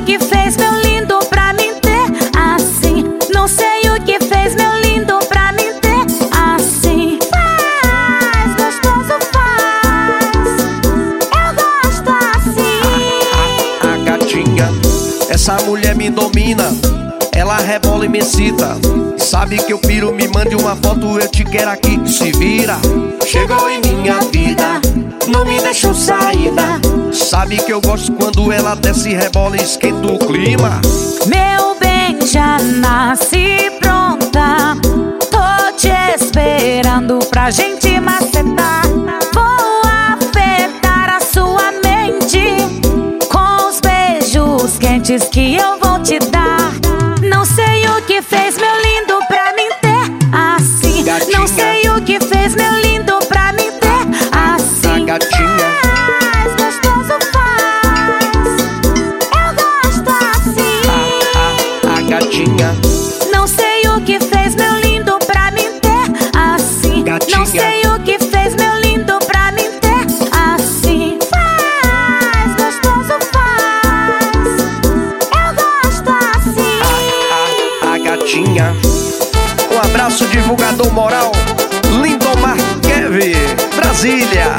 que fez, meu lindo, pra mim ter assim. Não sei o que fez, meu lindo, pra mim ter assim. Faz, gostoso faz, eu gosto assim. A gatinha, essa mulher me domina, ela rebola e me excita. Sabe que eu piro, me mande uma foto, eu te quero aqui. Se vira, chegou em minha vida, não me deixou saída. Sabe que eu gosto quando ela desce, rebola e esquenta o clima. Meu bem, já nasci pronta, tô te esperando pra gente macetar. Vou afetar a sua mente com os beijos quentes que eu vou te dar. Não sei o que fez, meu lindo, pra mim ter assim. Gatinha. Não sei o que fez, meu lindo, pra mim ter assim. A gatinha. Faz, gostoso faz, eu gosto assim. A gatinha. Não sei o que fez, meu lindo, pra mim ter assim. Gatinha. Não sei o que fez, meu lindo, pra mim ter assim. Faz, gostoso faz, eu gosto assim. A gatinha. Um abraço, divulgador moral, Lindomar Kevin, Brasília.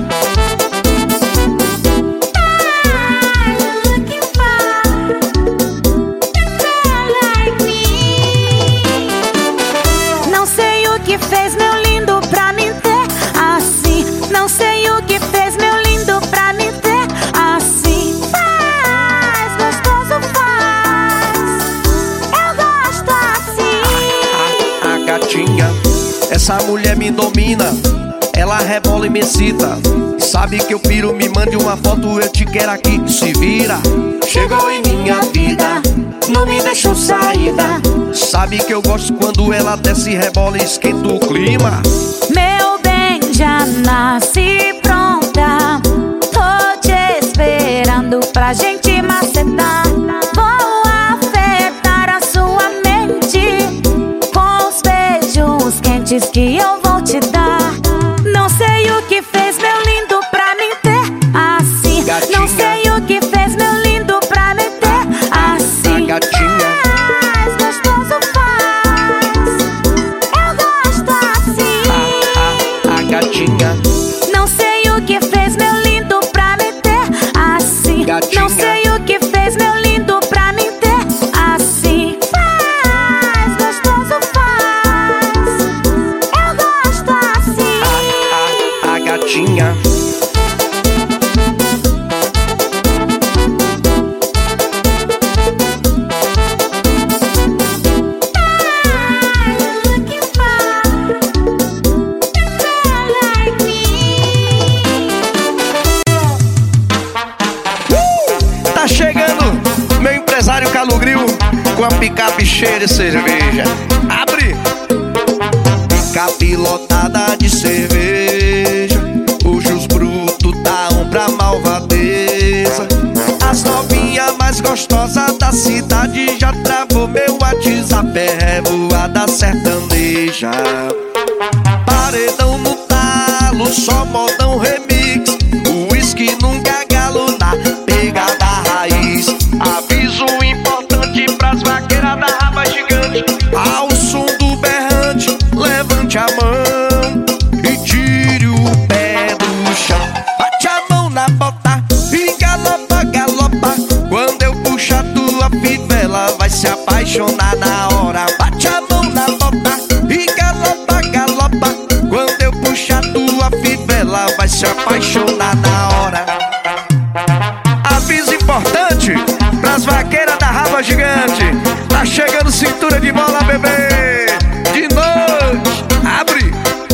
Não sei o que fez, meu lindo, pra mim ter assim. Não sei o que fez, meu lindo, pra mim ter assim. Faz, gostoso faz, eu gosto assim. A gatinha, essa mulher me domina, ela rebola e me excita. Sabe que eu piro, me mande uma foto, eu te quero aqui. Se vira, chegou em minha vida, não me deixou saída. Sabe que eu gosto quando ela desce, rebola e esquenta o clima. Meu bem, já nasci pronta, tô te esperando pra gente macetar. Vou afetar a sua mente com os beijos quentes que eu vou te dar. Não sei o que fez, meu lindo, pra mim ter assim. Gatinha. Não sei o que fez, meu lindo, pra mim ter assim. A gatinha. Faz, gostoso faz, eu gosto assim. A gatinha. Não sei o que fez, meu lindo, pra me ter assim. Gatinha. Não sei o que fez, meu lindo, pra me ter assim. Faz, gostoso faz, eu gosto assim. A gatinha. Tá chegando meu empresário Calugril com a picape cheia de cerveja. Abre! Picape lotada de cerveja, hoje os brutos tá pra malvadeza. As novinhas mais gostosas da cidade já travou meu WhatsApp, é revoada sertaneja. Paredão no talo, só modão remix, uísque num gargalo na pegada raiz. Aviso importante pras vaqueiras da raba gigante, ao som do berrante, levante a mão e tire o pé do chão. Bate a mão na bota e galopa, galopa. Quando eu puxar tua fivela, vai se apaixonar na hora. Bate a mão na bota e galopa, galopa. Quando eu puxar tua fivela, vai se apaixonar na hora. Aviso importante pras vaqueiras da raba gigante, tá chegando cintura de bola, bebê. De noite, abre.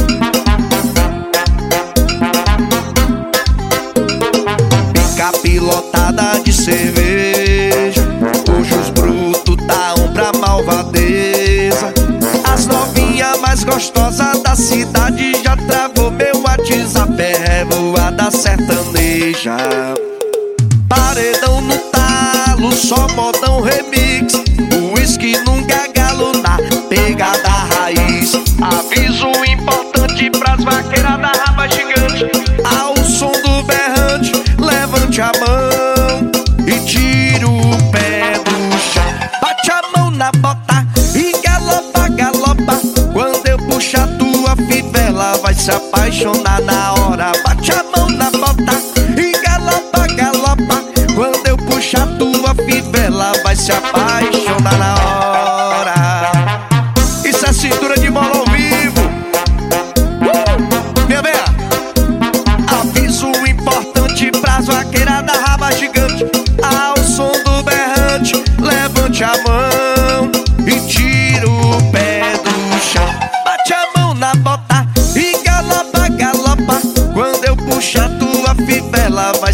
Picape lotada de cerveja, hoje os brutos tá pra malvadeza. As novinhas mais gostosas da cidade já travou meu WhatsApp, é revoada sertaneja. Paredão no talo, só modão remix, uísque num gargalo na pegada raiz. Aviso importante pras vaqueiras da raba gigante, ao som do berrante, levante a mão e tire o pé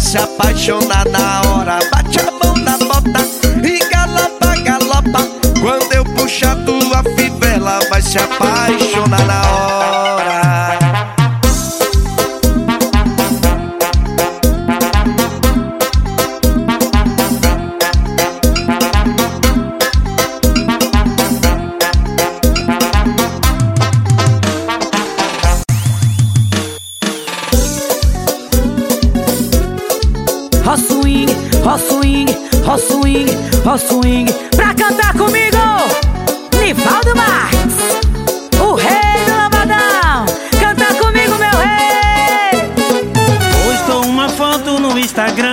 se apaixonar na hora. Bate a mão na bota e galopa, galopa. Quando eu puxar tua fivela, vai se apaixonar na hora. Ó swing, ó swing, ó swing, ó swing. Pra cantar comigo, Nivaldo Marques, o rei do lambadão. Canta comigo, meu rei. Postou uma foto no Instagram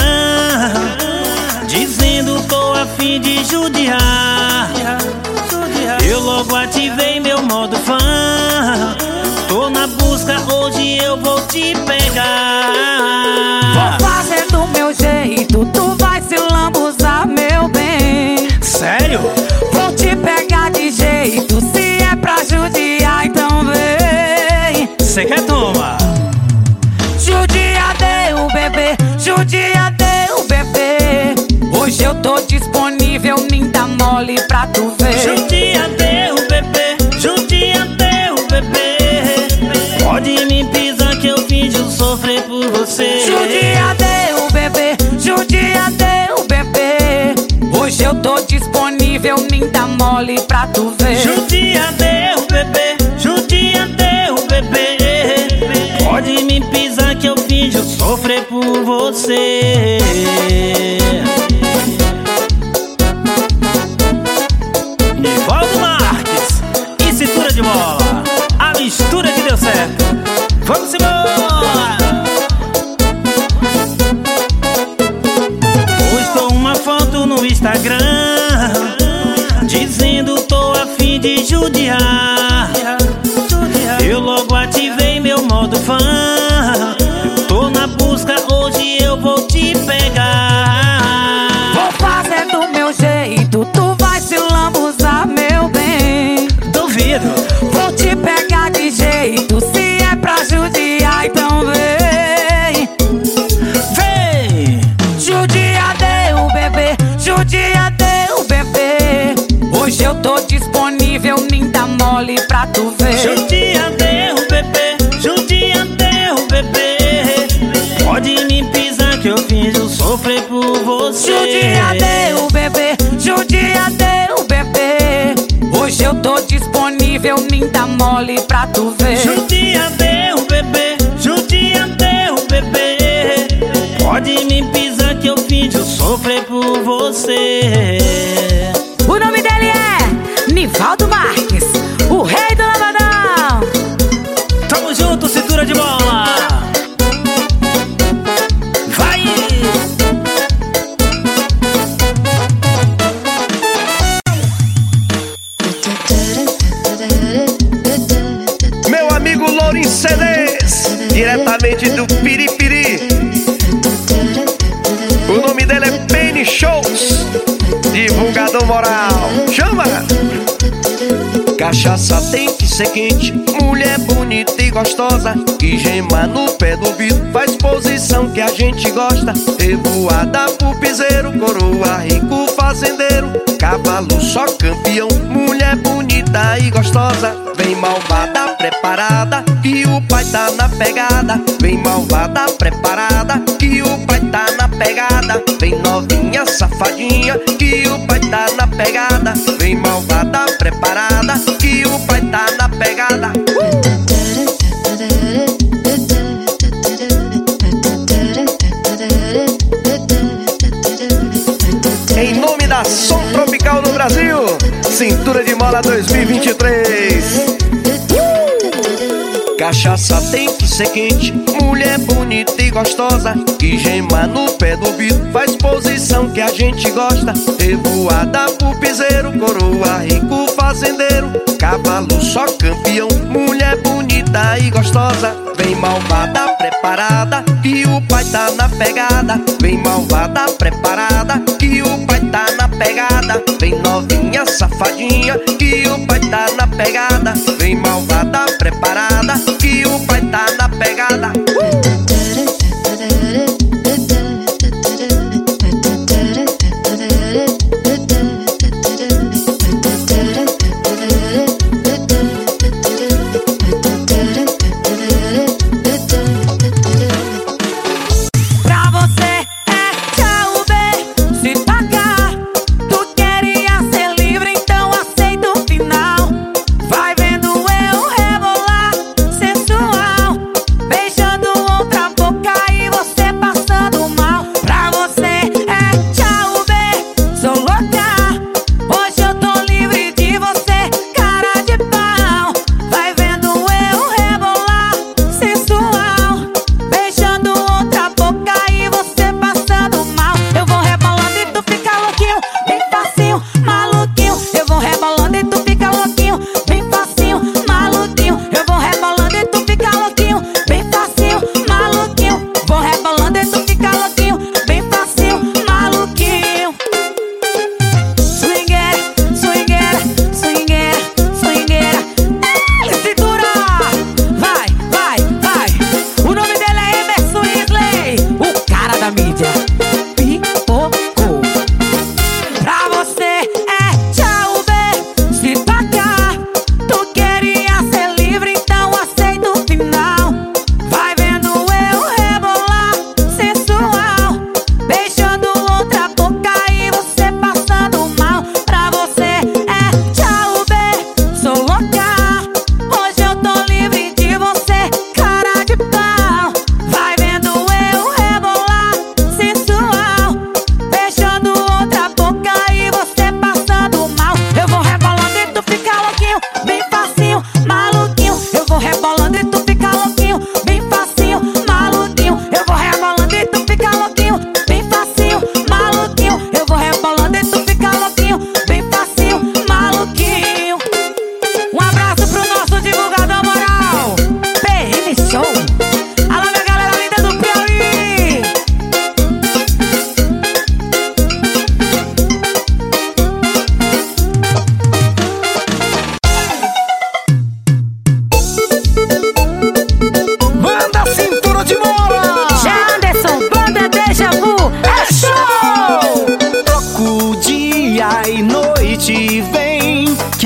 dizendo tô a fim de judiar. Eu logo ativei meu modo fã. Tô na busca, hoje eu vou te pegar. Vou fazer do meu jeito, tu vai se lambuzar, meu bem. Sério? Vou te pegar de jeito, se é pra judiar, então vem. Cê quer tomar? Judia deu, bebê, judia deu, bebê. Hoje eu tô disponível, nem dá mole pra tu ver. Judia deu, bebê, judia deu, bebê. Pode me pisar que eu finjo sofrer por você. Judia deu, bebê, judia deu, bebê. Hoje eu tô disponível, nem dá mole pra tu ver. Judia deu, bebê, judia deu, bebê. Pode me pisar que eu finjo sofrer por você. Nivaldo Marques e cintura de bola, a mistura que deu certo. Vamos embora! Postou uma foto no Instagram dizendo tô a fim de judiar. Eu logo ativei meu modo fã. Tô na busca, hoje eu vou te pegar. Vou fazer do meu jeito, tu vai se lambuzar, meu bem. Duvido. Vou te pegar de jeito, se é pra judiar, então vem. Vem! Judia deu, bebê, judia deu, bebê. Hoje eu tô disponível, nem dá mole pra tu ver. Judia deu, bebê, judia deu, bebê. Pode me pisar que eu finjo sofrer por você. Judia deu, bebê, judia deu, bebê. Hoje eu tô disponível, nem dá mole pra tu ver. Judia deu, bebê, judia deu, bebê. Pode me pisar que eu finjo sofrer por você. O nome dele é Nivaldo Marques, o rei do lambadão. Tamo junto, cintura de bola. Vai! Meu amigo Lourinho CDs, diretamente do Piripiri. O nome dele é Penny Shows, divulgador moral. Chama! Cachaça tem que ser quente, mulher bonita e gostosa, que gema no pé do ouvido, faz posição que a gente gosta. Revoada pro piseiro, coroa rico fazendeiro, cavalo só campeão, mulher bonita e gostosa. Vem malvada, preparada, que o pai tá na pegada. Vem malvada, preparada, que o pai tá na pegada. Vem novinha, safadinha, que o pai tá na pegada. Vem malvada, preparada, que o pai tá na pegada. Em nome da Som Tropical no Brasil, Cintura de Mola 2023. Cachaça tem que ser quente, mulher bonita e gostosa, que gema no pé do ouvido, faz posição que a gente gosta. Revoada pro piseiro, coroa rico fazendeiro, cavalo só campeão, mulher bonita e gostosa. Vem malvada, preparada, que o pai tá na pegada. Vem malvada, preparada, que o pai tá na pegada. Vem novinha, safadinha, que o pai tá na pegada. Vem malvada, preparada, que o pai tá na pegada.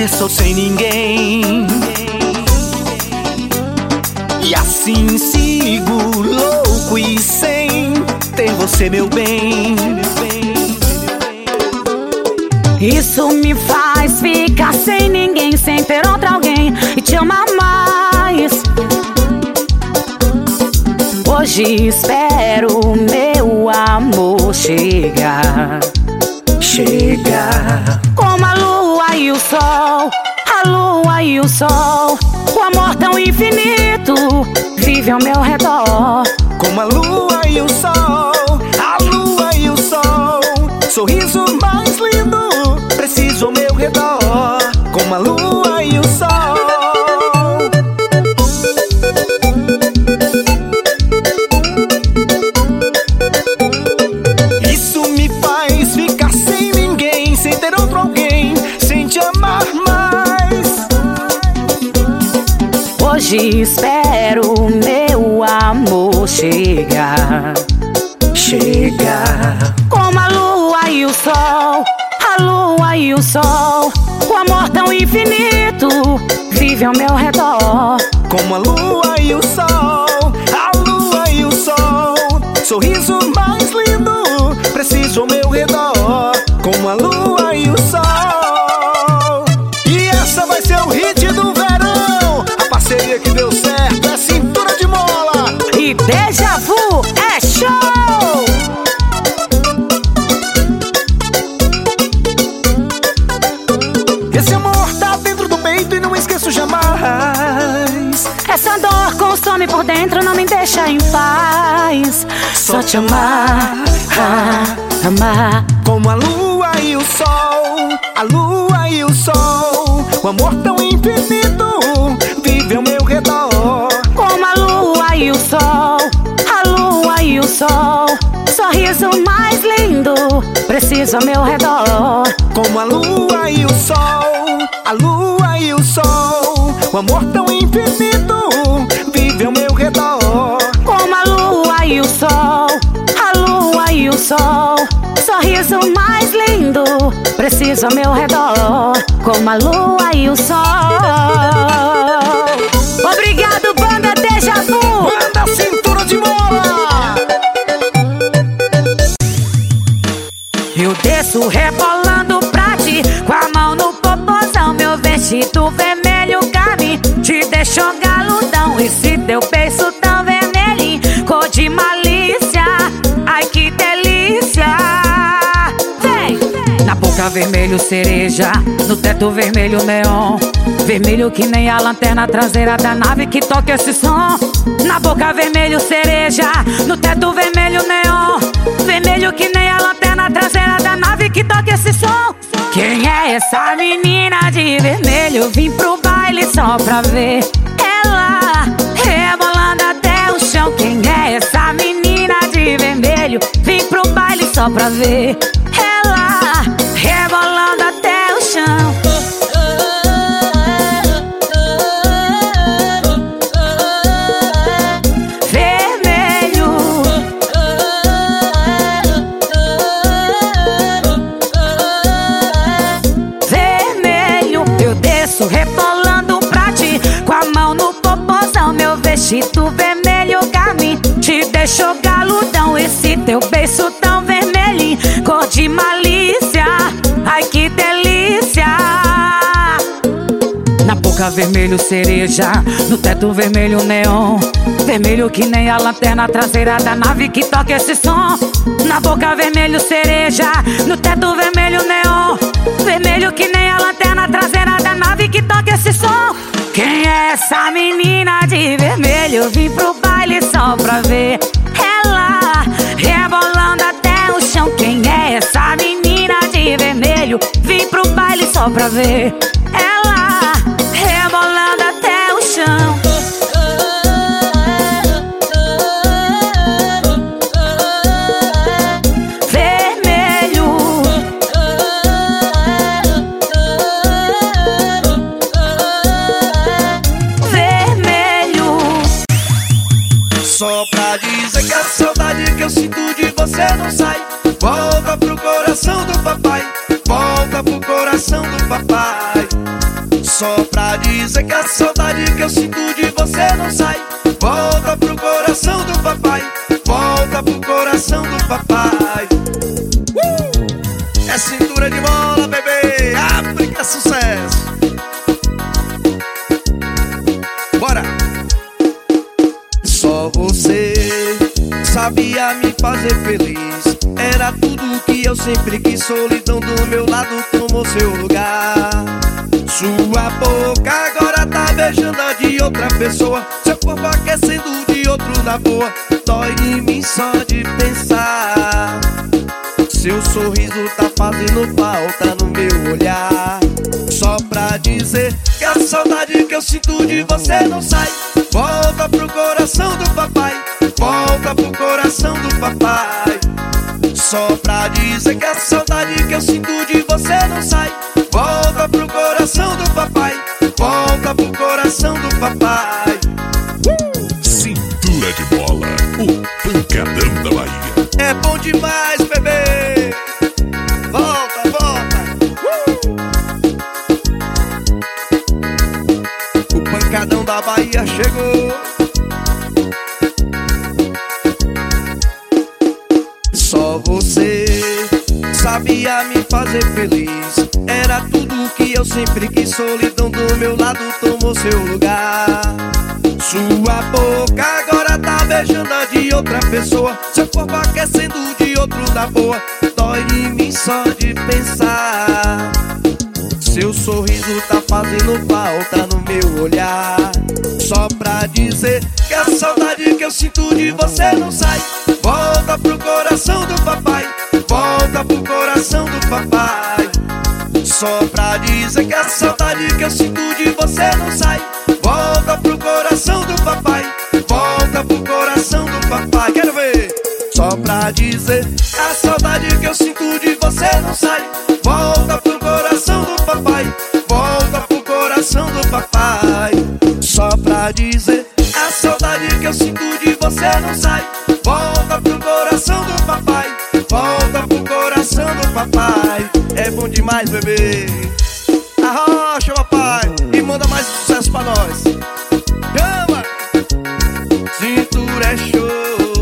estou sem ninguém. E assim sigo louco e sem ter você, meu bem. Isso me faz ficar sem ninguém, sem ter outra alguém e te amar mais. Hoje espero meu amor chegar. Chega como a lua e o sol, a lua e o sol. O amor tão infinito vive ao meu redor. Como a lua e o sol, a lua e o sol. Sorriso mais lindo, preciso ao meu redor. Como a lua e o sol. Isso me faz ficar sem ninguém, sem ter outro alguém, sem te amar mais. Hoje espero meu amor chegar. Chega como a lua e o sol, a lua e o sol. O amor tão infinito vive ao meu redor. Como a lua e o sol, a lua e o sol. Sorriso mais lindo, preciso ao meu redor. Como a lua e o sol. E essa vai ser o hit do verão. A parceria que deu certo é Cintura de Mola e Deja Vu é show! Esse amor tá dentro do peito e não esqueço jamais. Essa dor consome por dentro, não me deixa em paz. Só te amar, amar. Como a lua e o sol, a lua e o sol. O amor tão infinito vive ao meu redor. Como a lua e o sol, a lua e o sol. Sorriso mais lindo, preciso ao meu redor. Como a lua e o sol, a lua e o sol. O amor tão infinito vive ao meu redor. Como a lua e o sol, a lua e o sol. Sorriso mais lindo, preciso ao meu redor. Como a lua e o sol. Obrigado, banda Deja Vu. Banda Cintura de Mola. Eu desço rebolando pra ti, com a mão no popozão. Meu vestido vermelho cabe, te deixou galudão. Esse teu beiço tão vermelhinho, cor de malícia. Ai que delícia. Vem! Na boca vermelho cereja, no teto vermelho neon. Vermelho que nem a lanterna traseira da nave que toca esse som. Na boca vermelho cereja, no teto vermelho neon. Vermelho que nem a lanterna traseira da nave que toca esse som. Quem é essa menina de vermelho? Vim pro baile só pra ver ela rebolando até o chão. Quem é essa menina de vermelho? Vim pro baile só pra ver ela rebolando até o chão. Rebolando pra ti, com a mão no popozão. Meu vestido vermelho carmim te deixou galudão. Esse teu beiço tão vermelhinho, cor de malícia. Ai que delícia. Na boca vermelho cereja, no teto vermelho neon. Vermelho que nem a lanterna traseira da nave que toca esse som. Na boca vermelho cereja, no teto vermelho neon. Vermelho que nem a lanterna traseira da nave que toca esse som. Quem é essa menina de vermelho? Vim pro baile só pra ver ela rebolando até o chão. Quem é essa menina de vermelho? Vim pro baile só pra ver ela rebolando até o chão. Só pra dizer que a saudade que eu sinto de você não sai. Volta pro coração do papai, volta pro coração do papai. Só pra dizer que a saudade que eu sinto de você não sai. Volta pro coração do papai, volta pro coração do papai. É cintura de mola, bebê, abre que é sucesso. Bora! Só você sabia me fazer feliz. Era tudo que eu sempre quis. Solidão do meu lado tomou seu lugar. Sua boca agora tá beijando a de outra pessoa. Seu corpo aquecendo de outro na boa. Dói em mim só de pensar. Seu sorriso tá fazendo falta no meu olhar. Só pra dizer que a saudade que eu sinto de você não sai. Volta pro coração do papai, volta pro coração do papai. Só pra dizer que a saudade que eu sinto de você não sai. Volta pro coração do papai, volta pro coração do papai. Cintura de bola, o pancadão da Bahia. É bom demais, bebê. Volta, volta. O pancadão da Bahia chegou. Só você sabia me fazer feliz. Era tudo que eu sempre quis. Solidão do meu lado tomou seu lugar. Sua boca agora tá beijando a de outra pessoa. Seu corpo aquecendo de outro na boa. Dói em mim só de pensar. Seu sorriso tá fazendo falta no meu olhar. Só pra dizer que a saudade que eu sinto de você não sai. Volta pro coração do papai, volta pro coração do papai. Só pra dizer que a saudade que eu sinto de você não sai. Volta pro coração do papai, volta pro coração do papai. Quero ver! Só pra dizer a saudade que eu sinto de você não sai. Volta pro coração do papai, volta pro coração do papai. Só pra dizer a saudade que eu sinto de você não sai. Volta pro coração do papai, volta pro coração do papai. É bom demais, bebê. Arrocha, papai, e manda mais sucesso pra nós. Chama! Cintura é show.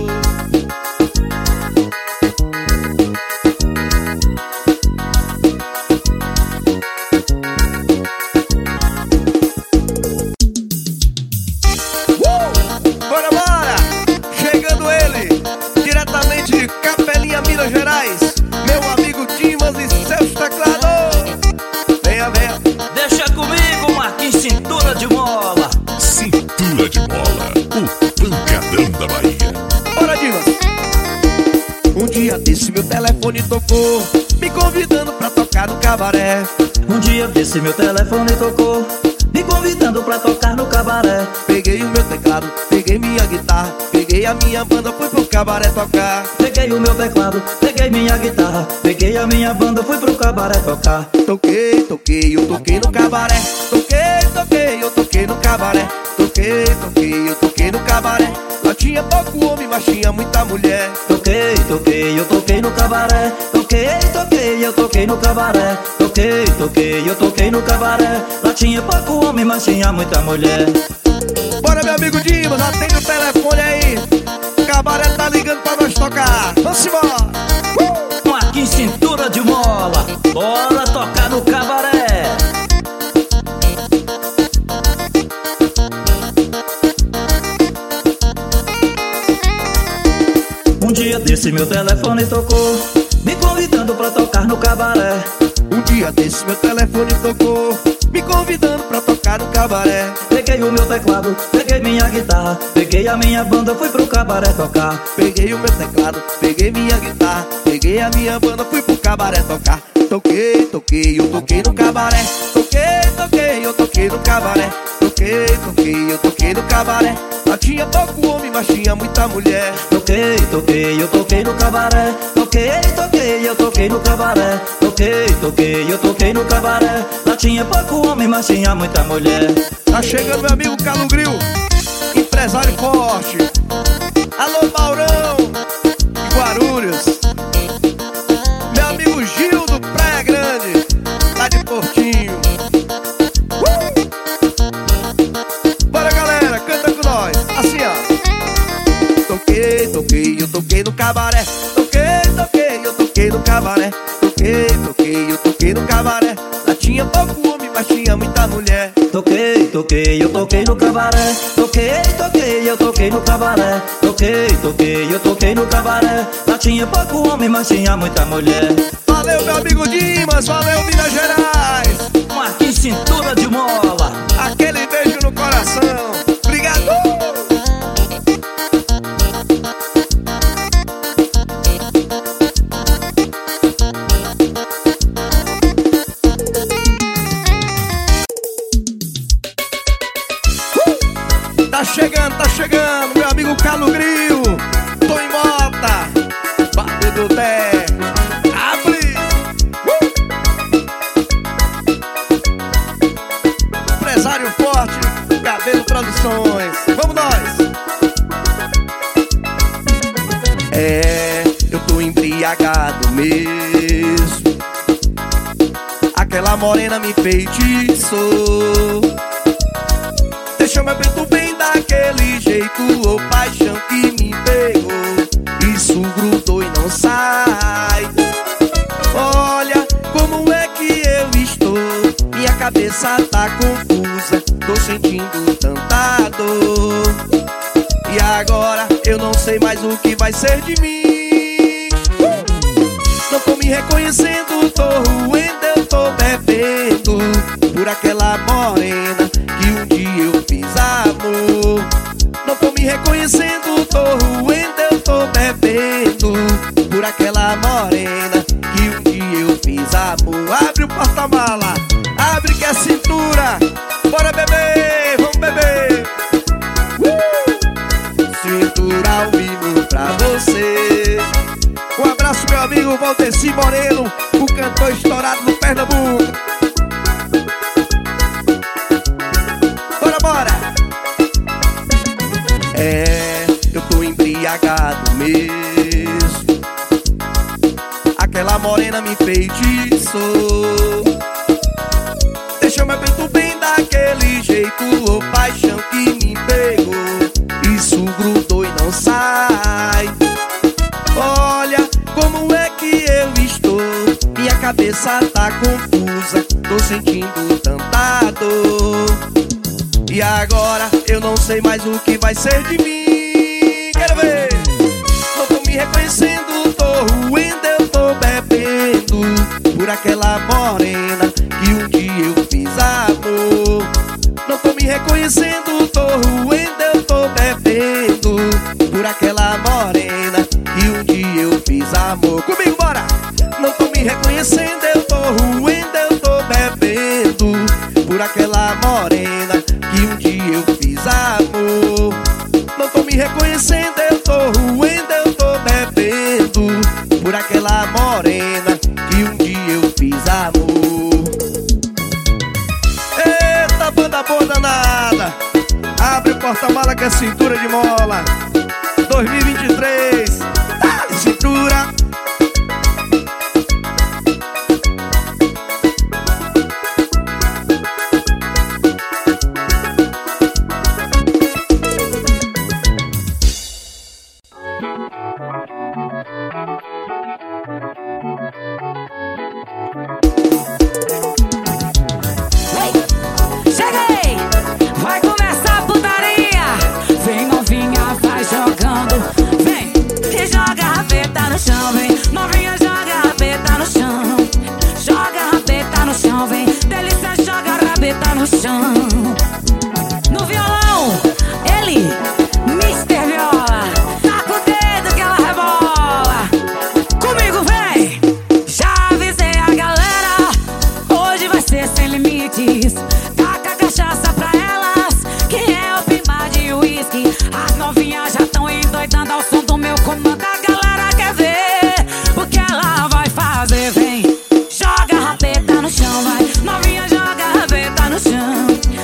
Bora, bora! Chegando ele, diretamente de Capelinha, Minas Gerais. Meu amigo Dimas e seus teclados. Venha, venha. Deixa comigo, Marquinhos, cintura de mola. Cintura de bola, o pancadão da Bahia. Bora, Dimas. Um dia desse meu telefone tocou, me convidando pra tocar no cabaré. Um dia desse meu telefone tocou, me convidando pra tocar no cabaré. Peguei o meu teclado, peguei minha guitarra, peguei a minha banda, fui pro cabaré tocar. Peguei o meu teclado, peguei minha guitarra, peguei a minha banda, fui pro cabaré tocar. Toquei, toquei, eu toquei no cabaré. Toquei, toquei, eu toquei no cabaré. Toquei, toquei, eu toquei no cabaré. Lá tinha pouco homem, mas tinha muita mulher. Toquei, toquei, eu toquei no cabaré. Toquei, toquei, eu toquei no cabaré. Toquei, toquei, eu toquei no cabaré. Lá tinha pouco homem, mas tinha muita mulher. Bora, meu amigo Dimas, atende o telefone aí. O cabaré tá ligando pra nós tocar. Vamos embora. Marquinhos, cintura de mola. Bora tocar no cabaré. Um dia desse meu telefone tocou, me convidando pra tocar no cabaré. Um dia desse meu telefone tocou, me convidando pra tocar no cabaré. Peguei o meu teclado, peguei minha guitarra, peguei a minha banda, fui pro cabaré tocar. Peguei o meu teclado, peguei minha guitarra, peguei a minha banda, fui pro cabaré tocar. Toquei, toquei, eu toquei no cabaré. Toquei, toquei, eu toquei no cabaré. Toquei, toquei, eu toquei no cabaré. Lá tinha pouco homem, mas tinha muita mulher. Toquei, toquei, eu toquei no cabaré. Toquei, toquei, eu toquei no cabaré. Toquei, toquei, eu toquei no cabaré. Lá tinha pouco homem, mas tinha muita mulher. Tá chegando meu amigo Calugril, empresário forte. Alô, Maurão, de Guarulhos. Meu amigo Gil do Praia Grande, lá de Portinho. toquei no cabaré. Eu toquei no cabaré. Lá tinha pouco homem, mas tinha muita mulher. Eu toquei no cabaré. Eu toquei no cabaré. Eu toquei no cabaré. Lá tinha pouco homem, mas tinha muita mulher. Valeu, meu amigo Dimas, valeu, Minas Gerais. Marquinhos Cintura de Mola. Aquele beijo no coração. Obrigado. Tá chegando, meu amigo Calugril, Tom Mota, Bater do Té, abre! Empresário forte, Cabelo Produções, vamos nós! Eu tô embriagado mesmo. Aquela morena me feitiçou. Deixou meu peito bem daquele jeito, ô paixão que me pegou. Isso grudou e não sai. Olha como é que eu estou. Minha cabeça tá confusa, tô sentindo tanta dor. E agora eu não sei mais o que vai ser de mim. Não tô me reconhecendo, tô ruendo, eu tô bebendo por aquela morena que um dia eu fiz amor. Não tô me reconhecendo, tô ruendo, eu tô bebendo por aquela morena que um dia eu fiz amor. Abre o porta-mala, abre que é cintura. Bora beber, vamos beber. Cintura ao vivo pra você. Um abraço, meu amigo Valdeci Moreno, o cantor estourado no Pernambuco. Bora! Eu tô embriagado mesmo. Aquela morena me feitiçou. Deixou meu peito bem daquele jeito, ô paixão que me pegou. Isso grudou e não sai. Olha como é que eu estou. Minha cabeça tá confusa, tô sentindo tanta dor. E agora eu não sei mais o que vai ser de mim. Quero ver. Não tô me reconhecendo, tô ruendo, eu tô bebendo por aquela morena que um dia eu fiz amor. Não tô me reconhecendo, tô ruendo, eu tô bebendo por aquela morena que um dia eu fiz amor. Comigo, bora! Não tô me reconhecendo, eu tô ruendo, eu tô bebendo por aquela morena que um dia eu fiz amor. Não tô me reconhecendo, eu tô ruendo, eu tô bebendo por aquela morena que um dia eu fiz amor. Eita, banda boa danada. Abre o porta-mala que é cintura de mola. 2023, dá-lhe cintura. Cheguei! Vai começar a putaria. Vem novinha, vai jogando. Vem e joga a rabeta no chão. Vem novinha, joga a rabeta no chão. Joga a rabeta no chão. Vem delícia, joga a rabeta no chão. No violão, ele, Mr. Viola. Tá com o dedo que ela rebola. Comigo vem. Já avisei a galera, hoje vai ser sem limites. Taca cachaça pra elas, que é o pimba de uísque. As novinhas já tão endoidando ao som do meu comando. A galera quer ver o que ela vai fazer. Vem, joga a rabeta no chão, vai. Novinha, joga a rabeta no chão.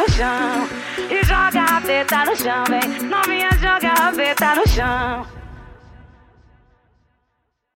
no chão. E joga a rabeta no chão, vem. Novinha, joga a rabeta no chão.